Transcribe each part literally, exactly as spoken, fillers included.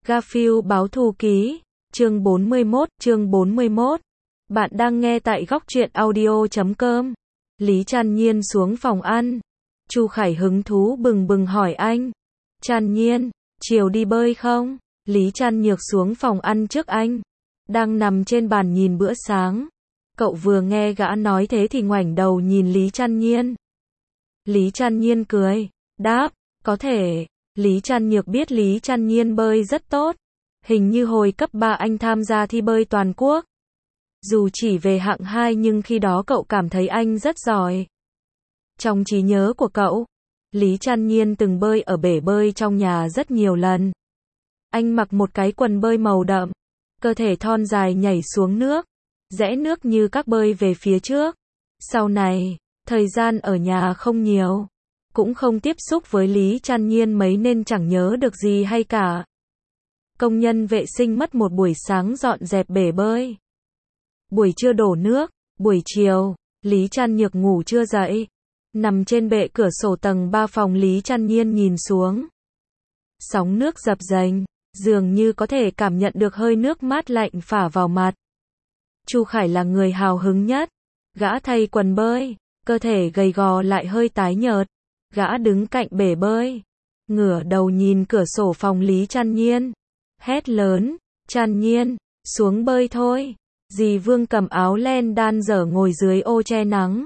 Garfield báo thù ký, chương bốn mươi mốt, chương bốn mươi mốt. Bạn đang nghe tại góc truyện audio chấm com. Lý Trăn Nhiên xuống phòng ăn. Chu Khải hứng thú bừng bừng hỏi anh. Trăn Nhiên, chiều đi bơi không? Lý Trăn Nhược xuống phòng ăn trước anh. Đang nằm trên bàn nhìn bữa sáng. Cậu vừa nghe gã nói thế thì ngoảnh đầu nhìn Lý Trăn Nhiên. Lý Trăn Nhiên cười, đáp, có thể. Lý Trăn Nhược biết Lý Trăn Nhiên bơi rất tốt. Hình như hồi cấp ba anh tham gia thi bơi toàn quốc. Dù chỉ về hạng hai nhưng khi đó cậu cảm thấy anh rất giỏi. Trong trí nhớ của cậu, Lý Trăn Nhiên từng bơi ở bể bơi trong nhà rất nhiều lần. Anh mặc một cái quần bơi màu đậm, cơ thể thon dài nhảy xuống nước, rẽ nước như các bơi về phía trước. Sau này, thời gian ở nhà không nhiều, cũng không tiếp xúc với Lý Trăn Nhiên mấy nên chẳng nhớ được gì hay cả. Công nhân vệ sinh mất một buổi sáng dọn dẹp bể bơi. Buổi trưa đổ nước, buổi chiều, Lý Trăn Nhược ngủ chưa dậy. Nằm trên bệ cửa sổ tầng ba phòng Lý Trăn Nhiên nhìn xuống. Sóng nước dập dềnh, dường như có thể cảm nhận được hơi nước mát lạnh phả vào mặt. Chu Khải là người hào hứng nhất. Gã thay quần bơi, cơ thể gầy gò lại hơi tái nhợt. Gã đứng cạnh bể bơi, ngửa đầu nhìn cửa sổ phòng Lý Trăn Nhiên. Hét lớn, Trăn Nhiên, xuống bơi thôi. Dì Vương cầm áo len đan dở ngồi dưới ô che nắng.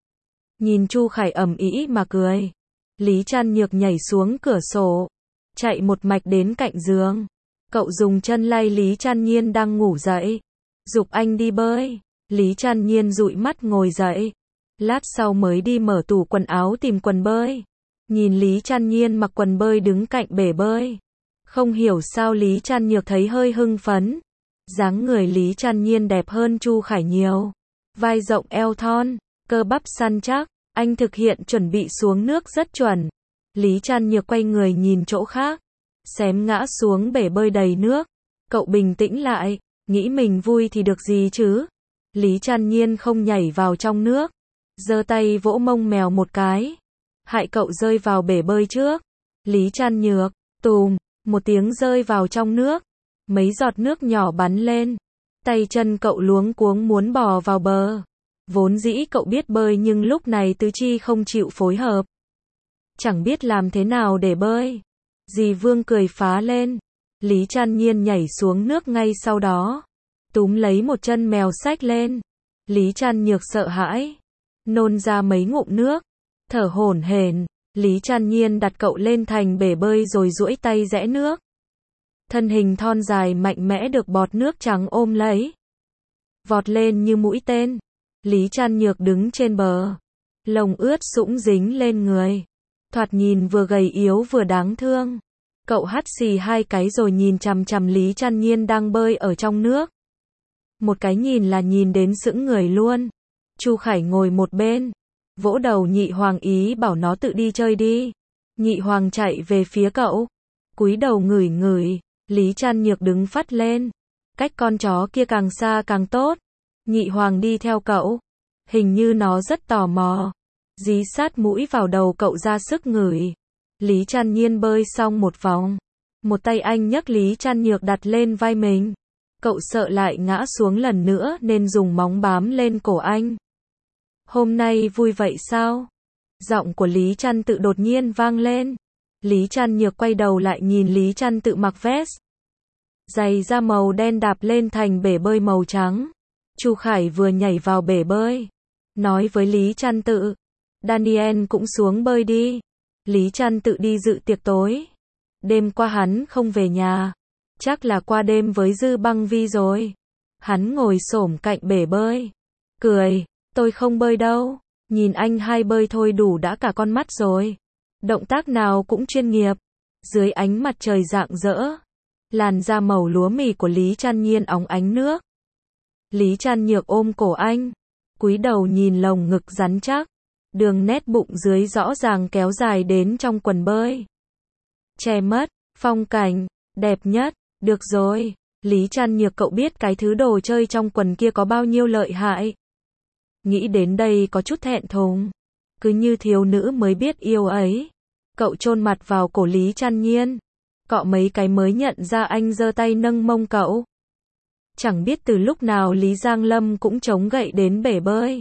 Nhìn Chu Khải ầm ĩ mà cười. Lý Trăn Nhược nhảy xuống cửa sổ, chạy một mạch đến cạnh giường. Cậu dùng chân lay Lý Trăn Nhiên đang ngủ dậy, giục anh đi bơi. Lý Trăn Nhiên dụi mắt ngồi dậy. Lát sau mới đi mở tủ quần áo tìm quần bơi. Nhìn Lý Trăn Nhiên mặc quần bơi đứng cạnh bể bơi. Không hiểu sao Lý Trăn Nhược thấy hơi hưng phấn. Dáng người Lý Trăn Nhiên đẹp hơn Chu Khải nhiều. Vai rộng eo thon, cơ bắp săn chắc. Anh thực hiện chuẩn bị xuống nước rất chuẩn. Lý Trăn Nhược quay người nhìn chỗ khác. Xém ngã xuống bể bơi đầy nước. Cậu bình tĩnh lại, nghĩ mình vui thì được gì chứ. Lý Trăn Nhiên không nhảy vào trong nước. Giơ tay vỗ mông mèo một cái. Hại cậu rơi vào bể bơi trước. Lý Trăn Nhược, tùm, một tiếng rơi vào trong nước. Mấy giọt nước nhỏ bắn lên. Tay chân cậu luống cuống muốn bò vào bờ. Vốn dĩ cậu biết bơi nhưng lúc này tứ chi không chịu phối hợp. Chẳng biết làm thế nào để bơi. Dì Vương cười phá lên. Lý Trăn Nhiên nhảy xuống nước ngay sau đó. Túm lấy một chân mèo xách lên. Lý Trăn Nhược sợ hãi. Nôn ra mấy ngụm nước. Thở hổn hển. Lý Trăn Nhiên đặt cậu lên thành bể bơi rồi duỗi tay rẽ nước. Thân hình thon dài mạnh mẽ được bọt nước trắng ôm lấy. Vọt lên như mũi tên. Lý Trăn Nhược đứng trên bờ. Lông ướt sũng dính lên người. Thoạt nhìn vừa gầy yếu vừa đáng thương. Cậu hắt xì hai cái rồi nhìn chằm chằm Lý Trăn Nhiên đang bơi ở trong nước. Một cái nhìn là nhìn đến sững người luôn. Chu Khải ngồi một bên, vỗ đầu Nhị Hoàng ý bảo nó tự đi chơi đi. Nhị Hoàng chạy về phía cậu, cúi đầu ngửi ngửi. Lý Trăn Nhược đứng phắt lên. Cách con chó kia càng xa càng tốt. Nhị Hoàng đi theo cậu. Hình như nó rất tò mò. Dí sát mũi vào đầu cậu ra sức ngửi. Lý Trăn Nhiên bơi xong một vòng. Một tay anh nhấc Lý Trăn Nhược đặt lên vai mình. Cậu sợ lại ngã xuống lần nữa nên dùng móng bám lên cổ anh. Hôm nay vui vậy sao? Giọng của Lý Trăn Tự đột nhiên vang lên. Lý Trăn Nhược quay đầu lại nhìn Lý Trăn Tự mặc vest. Giày da màu đen đạp lên thành bể bơi màu trắng. Chu Khải vừa nhảy vào bể bơi. Nói với Lý Trăn Tự. Daniel cũng xuống bơi đi. Lý Trăn Tự đi dự tiệc tối. Đêm qua hắn không về nhà. Chắc là qua đêm với Dư Băng Vi rồi. Hắn ngồi xổm cạnh bể bơi. Cười, tôi không bơi đâu. Nhìn anh hai bơi thôi đủ đã cả con mắt rồi. Động tác nào cũng chuyên nghiệp. Dưới ánh mặt trời rạng rỡ. Làn da màu lúa mì của Lý Trăn Nhiên óng ánh nước. Lý Trăn Nhược ôm cổ anh. Cúi đầu nhìn lồng ngực rắn chắc. Đường nét bụng dưới rõ ràng kéo dài đến trong quần bơi. Che mất, phong cảnh, đẹp nhất. Được rồi, Lý Trăn Nhược cậu biết cái thứ đồ chơi trong quần kia có bao nhiêu lợi hại. Nghĩ đến đây có chút thẹn thùng. Cứ như thiếu nữ mới biết yêu ấy. Cậu chôn mặt vào cổ Lý Trăn Nhiên. Cọ mấy cái mới nhận ra anh giơ tay nâng mông cậu. Chẳng biết từ lúc nào Lý Giang Lâm cũng chống gậy đến bể bơi.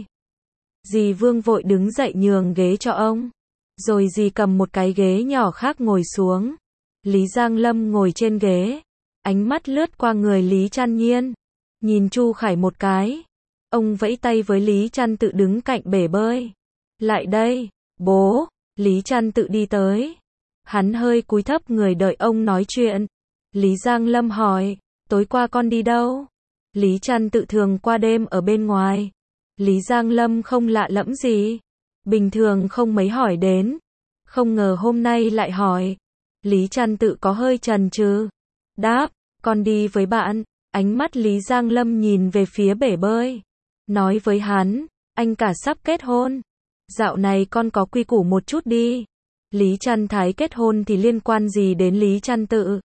Dì Vương vội đứng dậy nhường ghế cho ông. Rồi dì cầm một cái ghế nhỏ khác ngồi xuống. Lý Giang Lâm ngồi trên ghế. Ánh mắt lướt qua người Lý Trăn Nhiên. Nhìn Chu Khải một cái. Ông vẫy tay với Lý Trăn Tự đứng cạnh bể bơi. Lại đây, bố. Lý Trăn Tự đi tới. Hắn hơi cúi thấp người đợi ông nói chuyện. Lý Giang Lâm hỏi, tối qua con đi đâu? Lý Trăn Tự thường qua đêm ở bên ngoài. Lý Giang Lâm không lạ lẫm gì. Bình thường không mấy hỏi đến. Không ngờ hôm nay lại hỏi. Lý Trăn Tự có hơi chần chừ. Đáp, con đi với bạn. Ánh mắt Lý Giang Lâm nhìn về phía bể bơi. Nói với hắn, anh cả sắp kết hôn. Dạo này con có quy củ một chút đi. Lý Trăn Thái kết hôn thì liên quan gì đến Lý Trăn Tự?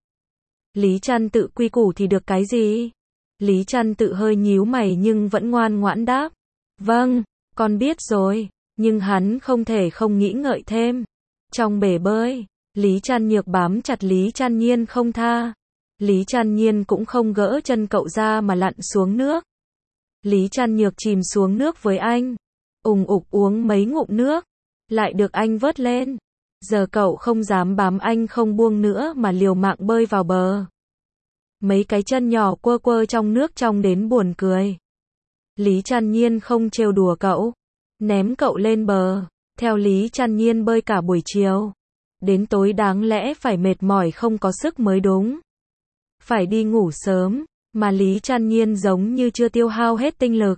Lý Trăn Tự quy củ thì được cái gì? Lý Trăn Tự hơi nhíu mày nhưng vẫn ngoan ngoãn đáp. Vâng, con biết rồi. Nhưng hắn không thể không nghĩ ngợi thêm. Trong bể bơi, Lý Trăn Nhược bám chặt Lý Trăn Nhiên không tha. Lý Trăn Nhiên cũng không gỡ chân cậu ra mà lặn xuống nước. Lý Trăn Nhược chìm xuống nước với anh. Ùng ục uống mấy ngụm nước. Lại được anh vớt lên. Giờ cậu không dám bám anh không buông nữa mà liều mạng bơi vào bờ. Mấy cái chân nhỏ quơ quơ trong nước trong đến buồn cười. Lý Trăn Nhiên không trêu đùa cậu. Ném cậu lên bờ. Theo Lý Trăn Nhiên bơi cả buổi chiều. Đến tối đáng lẽ phải mệt mỏi không có sức mới đúng. Phải đi ngủ sớm. Mà Lý Trăn Nhiên giống như chưa tiêu hao hết tinh lực.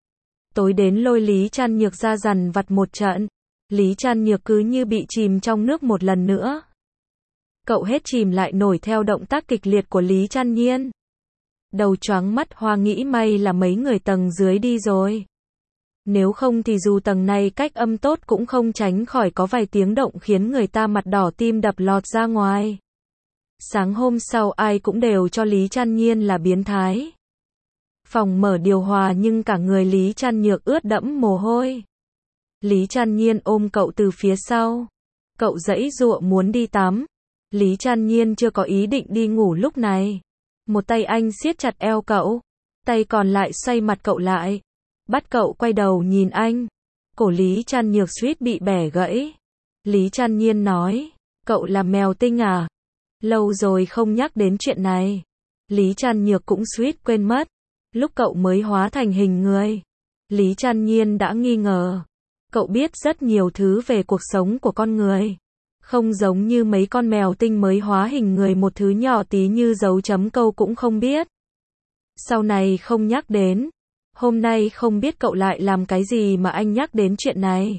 Tối đến lôi Lý Trăn Nhược ra dằn vặt một trận. Lý Trăn Nhược cứ như bị chìm trong nước một lần nữa. Cậu hết chìm lại nổi theo động tác kịch liệt của Lý Trăn Nhiên. Đầu choáng mắt hoa nghĩ may là mấy người tầng dưới đi rồi. Nếu không thì dù tầng này cách âm tốt cũng không tránh khỏi có vài tiếng động khiến người ta mặt đỏ tim đập lọt ra ngoài. Sáng hôm sau ai cũng đều cho Lý Trăn Nhiên là biến thái. Phòng mở điều hòa nhưng cả người Lý Trăn Nhược ướt đẫm mồ hôi. Lý Trăn Nhiên ôm cậu từ phía sau. Cậu giãy giụa muốn đi tắm. Lý Trăn Nhiên chưa có ý định đi ngủ lúc này. Một tay anh siết chặt eo cậu. Tay còn lại xoay mặt cậu lại. Bắt cậu quay đầu nhìn anh. Cổ Lý Trăn Nhược suýt bị bẻ gãy. Lý Trăn Nhiên nói, cậu là mèo tinh à? Lâu rồi không nhắc đến chuyện này. Lý Trăn Nhược cũng suýt quên mất. Lúc cậu mới hóa thành hình người. Lý Trăn Nhiên đã nghi ngờ. Cậu biết rất nhiều thứ về cuộc sống của con người. Không giống như mấy con mèo tinh mới hóa hình người một thứ nhỏ tí như dấu chấm câu cũng không biết. Sau này không nhắc đến. Hôm nay không biết cậu lại làm cái gì mà anh nhắc đến chuyện này.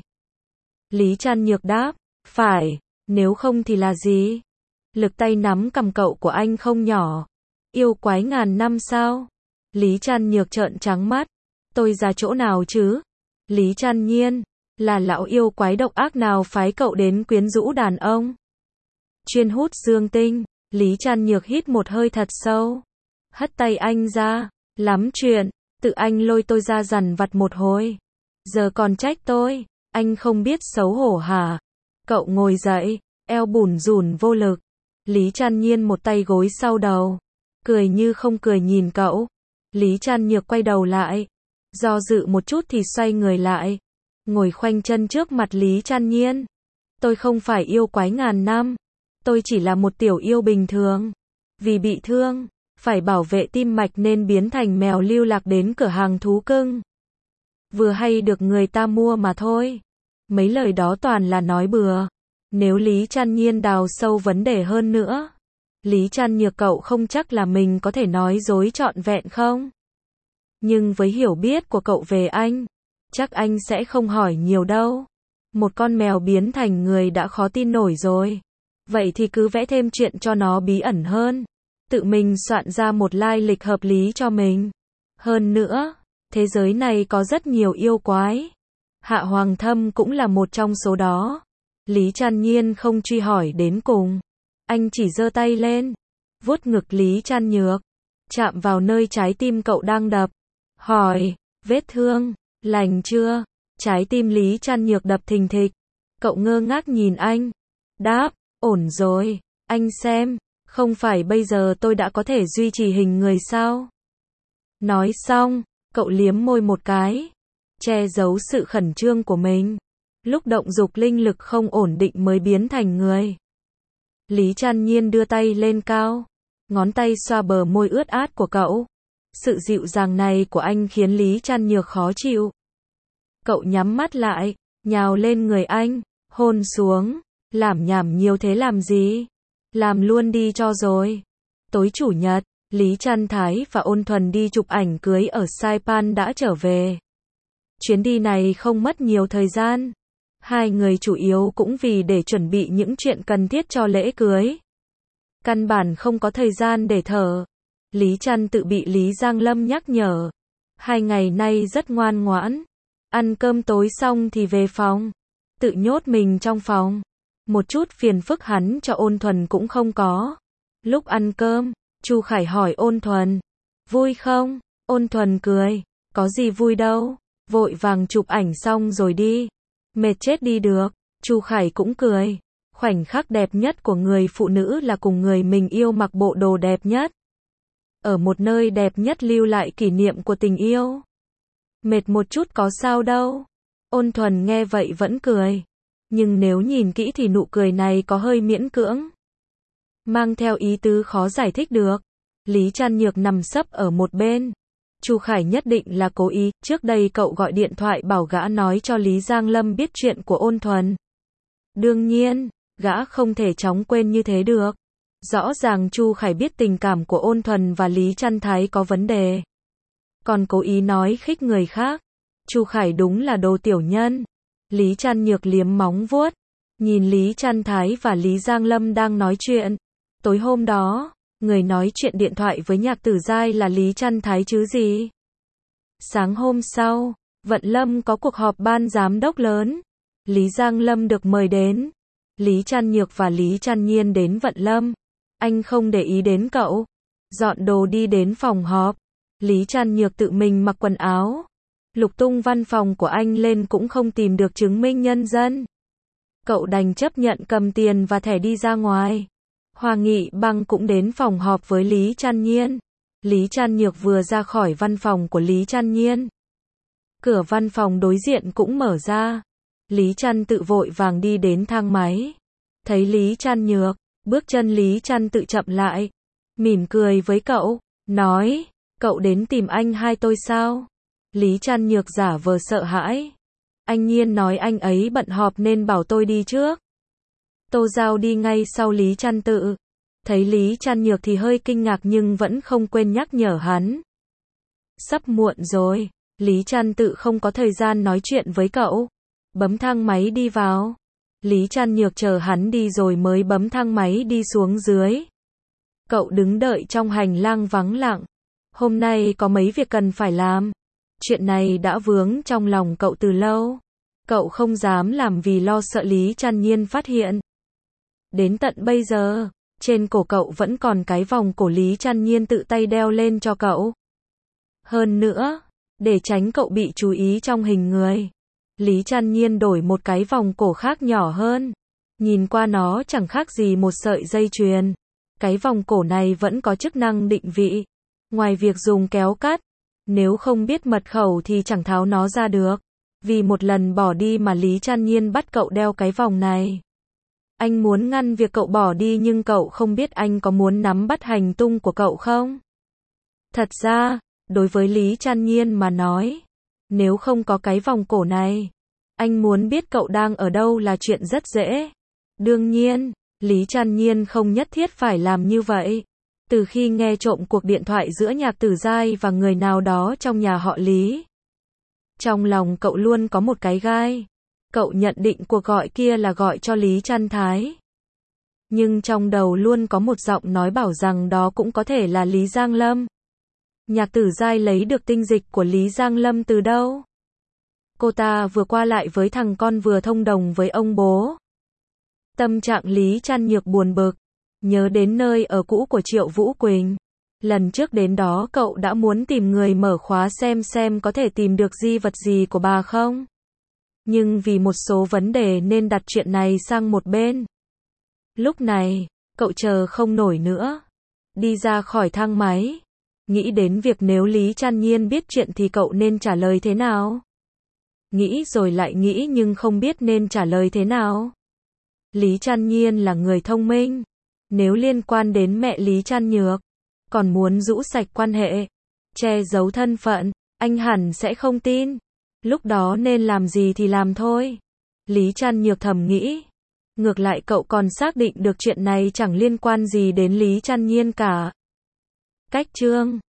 Lý Trăn Nhược đáp, phải, nếu không thì là gì? Lực tay nắm cầm cậu của anh không nhỏ. Yêu quái ngàn năm sao? Lý Trăn Nhược trợn trắng mắt. Tôi ra chỗ nào chứ? Lý Trăn Nhiên, là lão yêu quái độc ác nào phái cậu đến quyến rũ đàn ông? Chuyên hút dương tinh. Lý Trăn Nhược hít một hơi thật sâu. Hất tay anh ra. Lắm chuyện. Tự anh lôi tôi ra dằn vặt một hồi. Giờ còn trách tôi. Anh không biết xấu hổ hả? Cậu ngồi dậy. Eo bủn rủn vô lực. Lý Trăn Nhiên một tay gối sau đầu. Cười như không cười nhìn cậu. Lý Trăn Nhược quay đầu lại. Do dự một chút thì xoay người lại. Ngồi khoanh chân trước mặt Lý Trăn Nhiên. Tôi không phải yêu quái ngàn năm. Tôi chỉ là một tiểu yêu bình thường. Vì bị thương, phải bảo vệ tim mạch nên biến thành mèo lưu lạc đến cửa hàng thú cưng. Vừa hay được người ta mua mà thôi. Mấy lời đó toàn là nói bừa. Nếu Lý Trăn Nhiên đào sâu vấn đề hơn nữa. Lý Trăn Nhược cậu không chắc là mình có thể nói dối trọn vẹn không? Nhưng với hiểu biết của cậu về anh, chắc anh sẽ không hỏi nhiều đâu. Một con mèo biến thành người đã khó tin nổi rồi. Vậy thì cứ vẽ thêm chuyện cho nó bí ẩn hơn. Tự mình soạn ra một lai lịch hợp lý cho mình. Hơn nữa, thế giới này có rất nhiều yêu quái. Hạ Hoàng Thâm cũng là một trong số đó. Lý Trăn Nhiên không truy hỏi đến cùng. Anh chỉ giơ tay lên, vuốt ngực Lý Trăn Nhược, chạm vào nơi trái tim cậu đang đập. Hỏi, vết thương, lành chưa? Trái tim Lý Trăn Nhược đập thình thịch. Cậu ngơ ngác nhìn anh. Đáp, ổn rồi, anh xem. Không phải bây giờ tôi đã có thể duy trì hình người sao? Nói xong, cậu liếm môi một cái, che giấu sự khẩn trương của mình. Lúc động dục linh lực không ổn định mới biến thành người. Lý Trăn Nhiên đưa tay lên cao, ngón tay xoa bờ môi ướt át của cậu. Sự dịu dàng này của anh khiến Lý Trăn Nhược khó chịu. Cậu nhắm mắt lại, nhào lên người anh, hôn xuống. Lảm nhảm nhiều thế làm gì? Làm luôn đi cho rồi. Tối chủ nhật, Lý Trăn Thái và Ôn Thuần đi chụp ảnh cưới ở Saipan đã trở về. Chuyến đi này không mất nhiều thời gian. Hai người chủ yếu cũng vì để chuẩn bị những chuyện cần thiết cho lễ cưới. Căn bản không có thời gian để thở. Lý Trăn tự bị Lý Giang Lâm nhắc nhở. Hai ngày nay rất ngoan ngoãn. Ăn cơm tối xong thì về phòng. Tự nhốt mình trong phòng. Một chút phiền phức hắn cho Ôn Thuần cũng không có. Lúc ăn cơm, Chu Khải hỏi Ôn Thuần. Vui không? Ôn Thuần cười. Có gì vui đâu. Vội vàng chụp ảnh xong rồi đi. Mệt chết đi được. Chu Khải cũng cười. Khoảnh khắc đẹp nhất của người phụ nữ là cùng người mình yêu mặc bộ đồ đẹp nhất. Ở một nơi đẹp nhất lưu lại kỷ niệm của tình yêu. Mệt một chút có sao đâu. Ôn Thuần nghe vậy vẫn cười. Nhưng nếu nhìn kỹ thì nụ cười này có hơi miễn cưỡng. Mang theo ý tứ khó giải thích được. Lý Trăn Nhược nằm sấp ở một bên. Chu Khải nhất định là cố ý, trước đây cậu gọi điện thoại bảo gã nói cho Lý Giang Lâm biết chuyện của Ôn Thuần. Đương nhiên, gã không thể chóng quên như thế được. Rõ ràng Chu Khải biết tình cảm của Ôn Thuần và Lý Trăn Thái có vấn đề. Còn cố ý nói khích người khác. Chu Khải đúng là đồ tiểu nhân. Lý Trăn Nhược liếm móng vuốt. Nhìn Lý Trăn Thái và Lý Giang Lâm đang nói chuyện. Tối hôm đó, người nói chuyện điện thoại với Nhạc Tử Giai là Lý Trăn Thái chứ gì. Sáng hôm sau, Vận Lâm có cuộc họp ban giám đốc lớn. Lý Giang Lâm được mời đến. Lý Trăn Nhược và Lý Trăn Nhiên đến Vận Lâm. Anh không để ý đến cậu. Dọn đồ đi đến phòng họp. Lý Trăn Nhược tự mình mặc quần áo. Lục tung văn phòng của anh lên cũng không tìm được chứng minh nhân dân. Cậu đành chấp nhận cầm tiền và thẻ đi ra ngoài. Hoa Nghị Băng cũng đến phòng họp với Lý Trăn Nhiên. Lý Trăn Nhược vừa ra khỏi văn phòng của Lý Trăn Nhiên. Cửa văn phòng đối diện cũng mở ra. Lý Trăn tự vội vàng đi đến thang máy. Thấy Lý Trăn Nhược, bước chân Lý Trăn tự chậm lại. Mỉm cười với cậu, nói, cậu đến tìm anh hai tôi sao? Lý Trăn Nhược giả vờ sợ hãi. Anh Nhiên nói anh ấy bận họp nên bảo tôi đi trước. Tô Giao đi ngay sau Lý Trăn Tự. Thấy Lý Trăn Nhược thì hơi kinh ngạc nhưng vẫn không quên nhắc nhở hắn. Sắp muộn rồi, Lý Trăn Tự không có thời gian nói chuyện với cậu. Bấm thang máy đi vào. Lý Trăn Nhược chờ hắn đi rồi mới bấm thang máy đi xuống dưới. Cậu đứng đợi trong hành lang vắng lặng. Hôm nay có mấy việc cần phải làm. Chuyện này đã vướng trong lòng cậu từ lâu. Cậu không dám làm vì lo sợ Lý Trăn Nhiên phát hiện. Đến tận bây giờ, trên cổ cậu vẫn còn cái vòng cổ Lý Trăn Nhiên tự tay đeo lên cho cậu. Hơn nữa, để tránh cậu bị chú ý trong hình người, Lý Trăn Nhiên đổi một cái vòng cổ khác nhỏ hơn. Nhìn qua nó chẳng khác gì một sợi dây chuyền. Cái vòng cổ này vẫn có chức năng định vị. Ngoài việc dùng kéo cắt, nếu không biết mật khẩu thì chẳng tháo nó ra được. Vì một lần bỏ đi mà Lý Trăn Nhiên bắt cậu đeo cái vòng này. Anh muốn ngăn việc cậu bỏ đi nhưng cậu không biết anh có muốn nắm bắt hành tung của cậu không? Thật ra, đối với Lý Trăn Nhiên mà nói, nếu không có cái vòng cổ này, anh muốn biết cậu đang ở đâu là chuyện rất dễ. Đương nhiên, Lý Trăn Nhiên không nhất thiết phải làm như vậy. Từ khi nghe trộm cuộc điện thoại giữa Nhạc Tử Giai và người nào đó trong nhà họ Lý, trong lòng cậu luôn có một cái gai. Cậu nhận định cuộc gọi kia là gọi cho Lý Trăn Thái. Nhưng trong đầu luôn có một giọng nói bảo rằng đó cũng có thể là Lý Giang Lâm. Nhạc Tử Giai lấy được tinh dịch của Lý Giang Lâm từ đâu? Cô ta vừa qua lại với thằng con vừa thông đồng với ông bố. Tâm trạng Lý Trăn Nhược buồn bực, nhớ đến nơi ở cũ của Triệu Vũ Quỳnh. Lần trước đến đó cậu đã muốn tìm người mở khóa xem xem có thể tìm được di vật gì của bà không? Nhưng vì một số vấn đề nên đặt chuyện này sang một bên. Lúc này, Cậu chờ không nổi nữa. Đi ra khỏi thang máy. Nghĩ đến việc nếu Lý Trăn Nhiên biết chuyện thì cậu nên trả lời thế nào? Nghĩ rồi lại nghĩ nhưng không biết nên trả lời thế nào. Lý Trăn Nhiên là người thông minh. Nếu liên quan đến mẹ Lý Trăn Nhược, còn muốn rũ sạch quan hệ, che giấu thân phận, anh hẳn sẽ không tin. Lúc đó nên làm gì thì làm thôi. Lý Trăn Nhược thầm nghĩ. Ngược lại cậu còn xác định được chuyện này chẳng liên quan gì đến Lý Trăn Nhiên cả. Cách chương